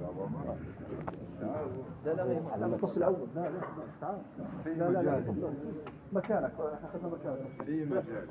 لا الصف الأول. لا تعال. لا مكانك أخذنا مكانك في مجال.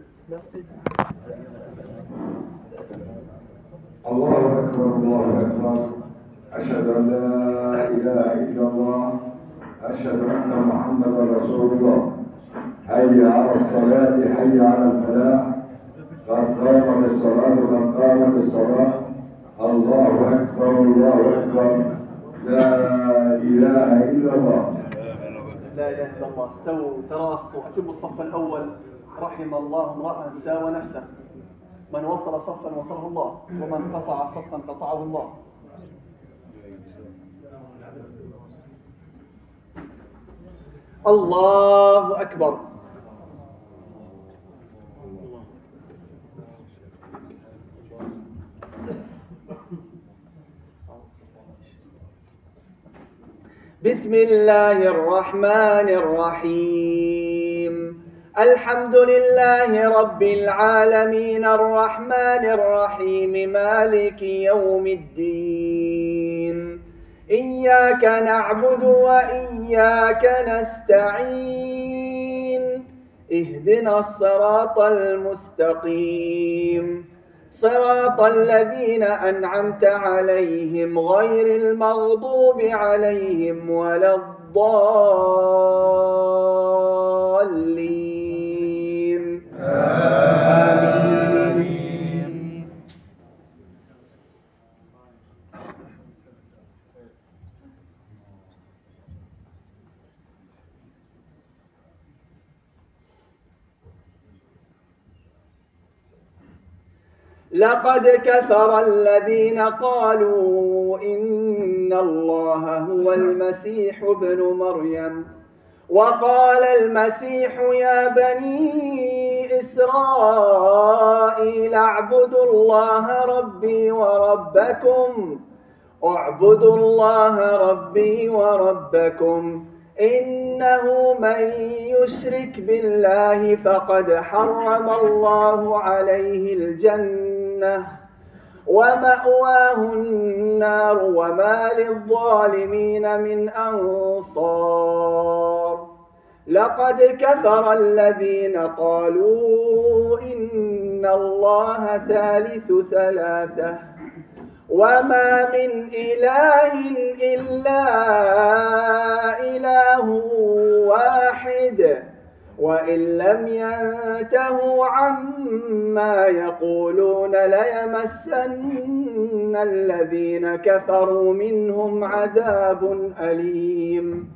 الله أكبر الله أكبر. أشهد أن لا إله إلا الله. أشهد أن محمدا رسول الله. حي على الصلاة حي على الفلاح. قد قامت الصلاة قد قامت الصلاة. الله أكبر الله أكبر. لا إله إلا الله. لا إله إلا الله. استووا تراصوا أتموا الصف الأول. رحم الله امرأ ساوى نفسه. من وصل صفا وصله الله، ومن قطع صفا قطعه الله. الله أكبر. بسم الله الرحمن الرحيم. الحمد لله رب العالمين الرحمن الرحيم مالك يوم الدين. إياك نعبد وإياك نستعين. اهدنا الصراط المستقيم صراط الذين أنعمت عليهم غير المغضوب عليهم ولا الضالين. آمين. لقد كفر الذين قالوا إن الله هو المسيح ابن مريم وقال المسيح يا بني إسرائيل اعبدوا الله ربي وربكم إنه من يشرك بالله فقد حرم الله عليه الجنة ومأواه النار وما للظالمين من أنصار. لقد كفر الذين قالوا إن الله ثالث ثلاثة وما من إله إلا إله واحد وإن لم ينتهوا عما يقولون ليمسن الذين كفروا منهم عذاب أليم.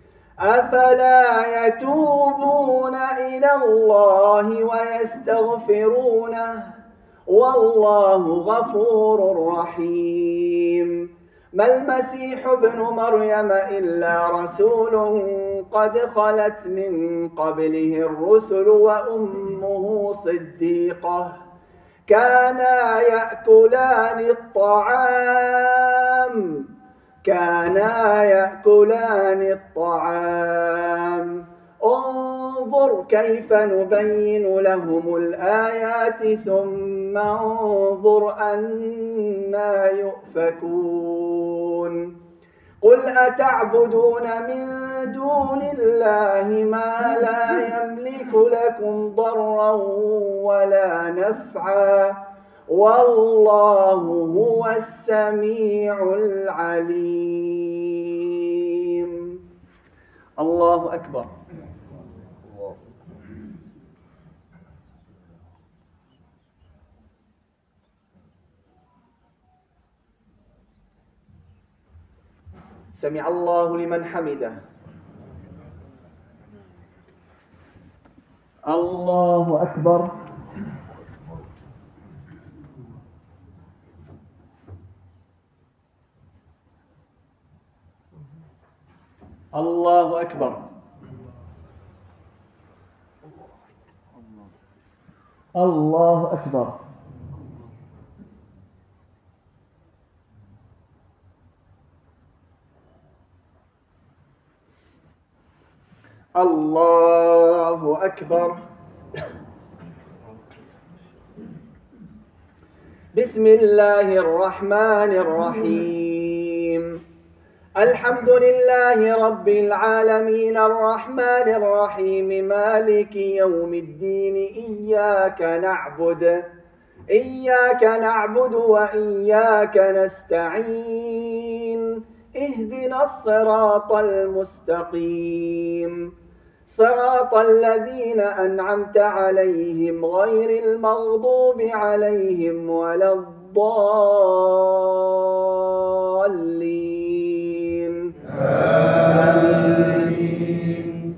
أفلا يتوبون إلى الله ويستغفرونه والله غفور رحيم. ما المسيح ابن مريم إلا رسول قد خلت من قبله الرسل وأمه صديقة كانا يأكلان الطعام انظر كيف نبين لهم الآيات ثم انظر أنا يؤفكون. قل أتعبدون من دون الله ما لا يملك لكم ضرا ولا نفعا والله هو السميع العليم. الله أكبر. سمع الله لمن حمده. الله أكبر. الله أكبر. الله أكبر. الله أكبر. بسم بسم الله الرحمن الرحيم. الحمد لله رب العالمين الرحمن الرحيم مالك يوم الدين إياك نعبد وإياك نستعين اهدنا الصراط المستقيم صراط الذين أنعمت عليهم غير المغضوب عليهم ولا الضالين آمين.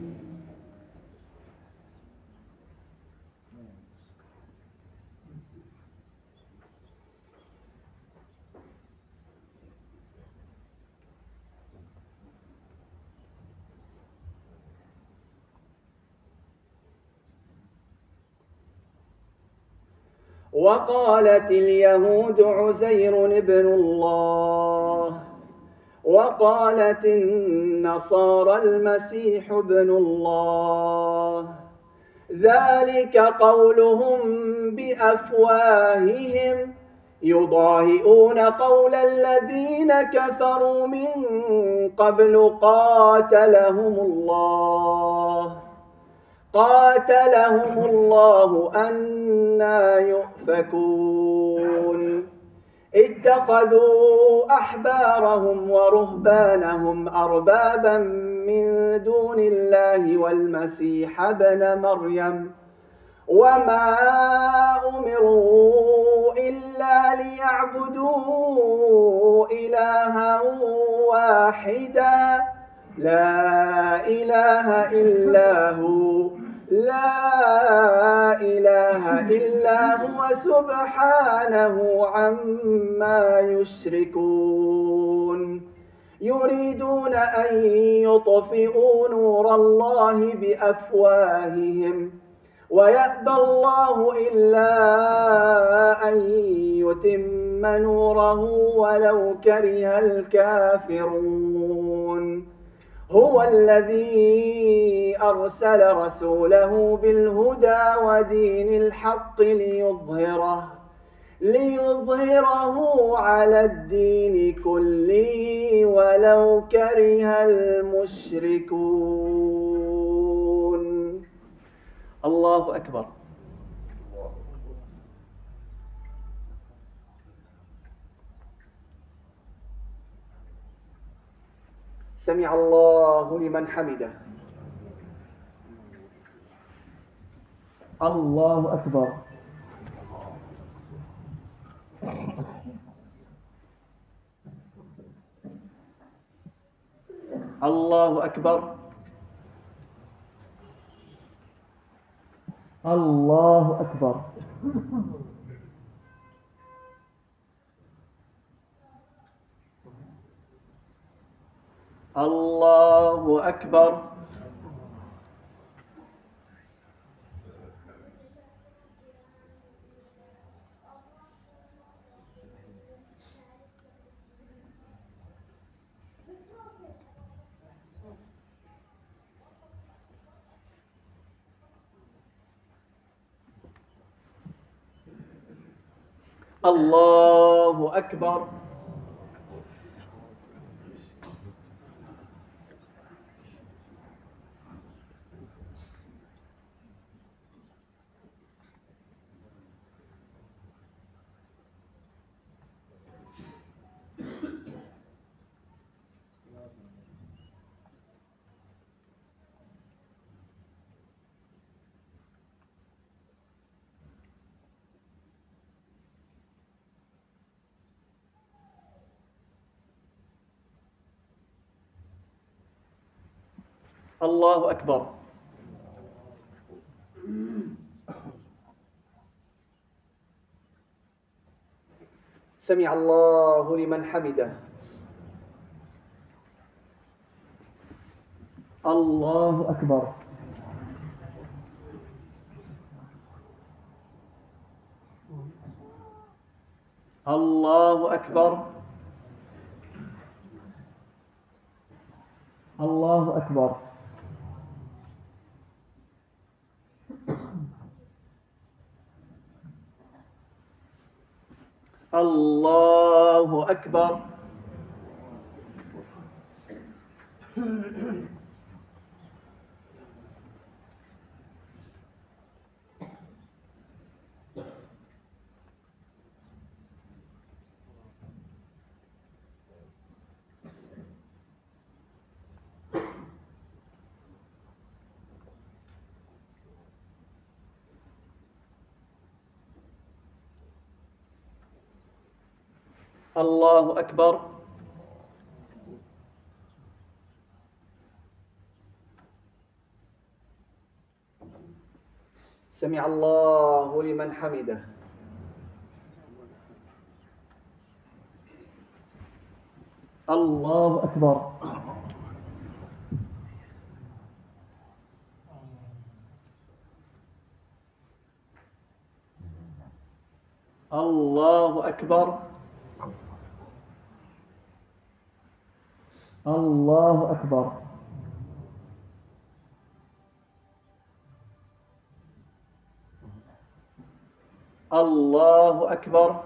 وقالت اليهود عزير ابن الله وقالت النصارى المسيح ابن الله ذلك قولهم بأفواههم يضاهئون قول الذين كفروا من قبل قاتلهم الله أنى يؤفكون اتخذوا أحبارهم ورهبانهم أربابا من دون الله والمسيح ابن مريم وما أمروا إلا ليعبدوا إلها واحدا لا إله إلا هو سبحانه عما يشركون يريدون أن يطفئوا نور الله بأفواههم ويأبى الله إلا أن يتم نوره ولو كره الكافرون هو الذي أرسل رسوله بالهدى ودين الحق ليظهره على الدين كله ولو كره المشركون. الله أكبر. سمع الله لمن حمده. الله أكبر. الله أكبر. الله أكبر. الله أكبر. الله أكبر. الله أكبر. سمع الله لمن حمده. الله أكبر. الله أكبر. الله أكبر. الله أكبر. الله أكبر. سمع الله لمن حمده. الله أكبر. الله أكبر. الله أكبر. الله أكبر.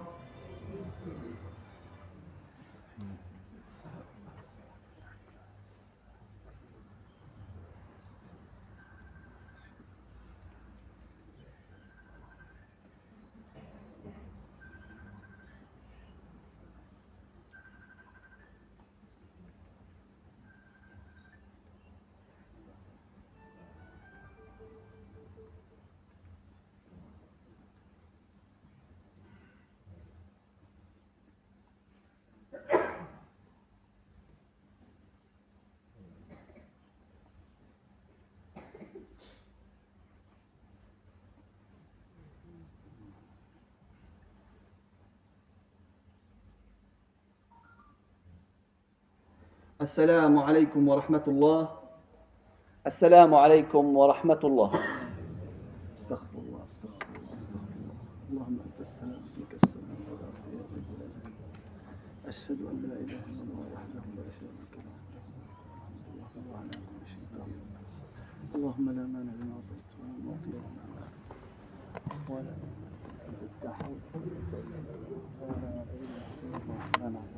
السلام عليكم ورحمة الله. السلام عليكم ورحمة الله. استغفر الله استغفر الله استغفر الله. اللهم أنت السلام منك السلام ولا خير إلا لك. أشهد أن لا إله إلا الله وحده لا شريك له له الحمد لله وهو على كل شيء قدير. اللهم لا مانع لما أعطيت ولا معطي لما منعت ولا حول ولا قوة إلا بالله.